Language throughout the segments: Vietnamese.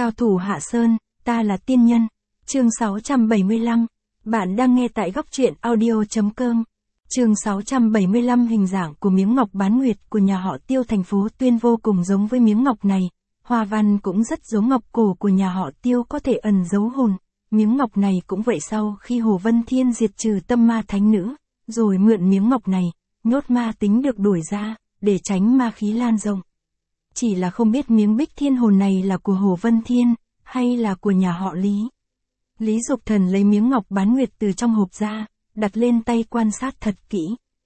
Cao thủ Hạ Sơn, ta là tiên nhân. Chương 675. Bạn đang nghe tại góc truyện audio.com. Chương 675. Hình dạng của miếng ngọc bán nguyệt của nhà họ Tiêu thành phố Tuyên vô cùng giống với miếng ngọc này. Hoa văn cũng rất giống ngọc cổ của nhà họ Tiêu có thể ẩn giấu hồn. Miếng ngọc này cũng vậy, sau khi Hồ Vân Thiên diệt trừ tâm ma thánh nữ, rồi mượn miếng ngọc này, nhốt ma tính được đuổi ra, để tránh ma khí lan rộng. Chỉ là không biết miếng bích thiên hồn này là của Hồ Vân Thiên, hay là của nhà họ Lý. Lý Dục Thần lấy miếng ngọc bán nguyệt từ trong hộp ra, đặt lên tay quan sát thật kỹ.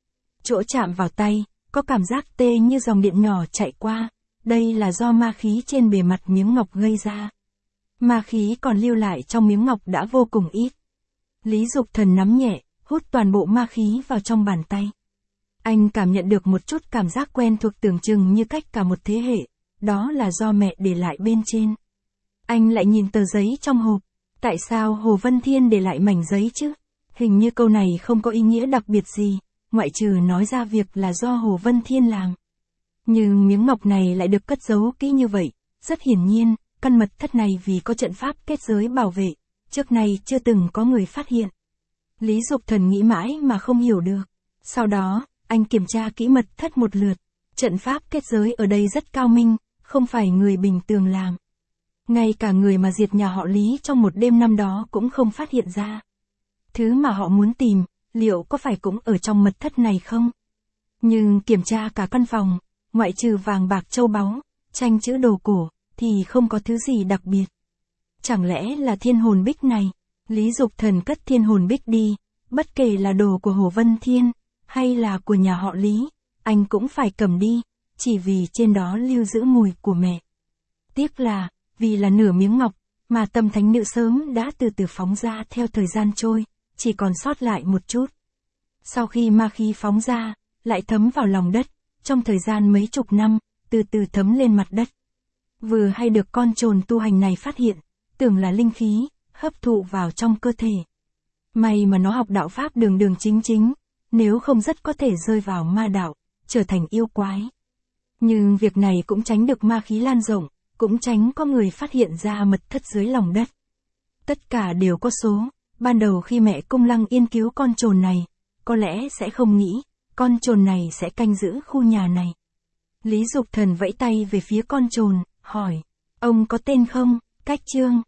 Chỗ chạm vào tay, có cảm giác tê như dòng điện nhỏ chạy qua, đây là do ma khí trên bề mặt miếng ngọc gây ra. Ma khí còn lưu lại trong miếng ngọc đã vô cùng ít. Lý Dục Thần nắm nhẹ, hút toàn bộ ma khí vào trong bàn tay. Anh cảm nhận được một chút cảm giác quen thuộc tưởng chừng như cách cả một thế hệ, đó là do mẹ để lại bên trên. Anh lại nhìn tờ giấy trong hộp, tại sao Hồ Vân Thiên để lại mảnh giấy chứ? Hình như câu này không có ý nghĩa đặc biệt gì, ngoại trừ nói ra việc là do Hồ Vân Thiên làm. Nhưng miếng ngọc này lại được cất giấu kỹ như vậy, rất hiển nhiên, căn mật thất này vì có trận pháp kết giới bảo vệ, trước nay chưa từng có người phát hiện. Lý Dục Thần nghĩ mãi mà không hiểu được. Sau đó, anh kiểm tra kỹ mật thất một lượt. Trận pháp kết giới ở đây rất cao minh, không phải người bình thường làm. Ngay cả người mà diệt nhà họ Lý trong một đêm năm đó cũng không phát hiện ra. Thứ mà họ muốn tìm, liệu có phải cũng ở trong mật thất này không? Nhưng kiểm tra cả căn phòng, ngoại trừ vàng bạc châu báu, tranh chữ đồ cổ, thì không có thứ gì đặc biệt. Chẳng lẽ là thiên hồn bích này? Lý Dục Thần cất thiên hồn bích đi, bất kể là đồ của Hồ Vân Thiên, hay là của nhà họ Lý, anh cũng phải cầm đi, chỉ vì trên đó lưu giữ mùi của mẹ. Tiếc là, vì là nửa miếng ngọc, mà tâm thánh nữ sớm đã từ từ phóng ra theo thời gian trôi, chỉ còn sót lại một chút. Sau khi ma khí phóng ra, lại thấm vào lòng đất, trong thời gian mấy chục năm, từ từ thấm lên mặt đất. Vừa hay được con trồn tu hành này phát hiện, tưởng là linh khí, hấp thụ vào trong cơ thể. May mà nó học đạo pháp đường đường chính chính, nếu không rất có thể rơi vào ma đạo, trở thành yêu quái. Nhưng việc này cũng tránh được ma khí lan rộng, cũng tránh có người phát hiện ra mật thất dưới lòng đất. Tất cả đều có số, ban đầu khi mẹ Cung Lăng Yên cứu con trồn này, có lẽ sẽ không nghĩ, con trồn này sẽ canh giữ khu nhà này. Lý Dục Thần vẫy tay về phía con trồn, hỏi, ông có tên không? Cách Trương,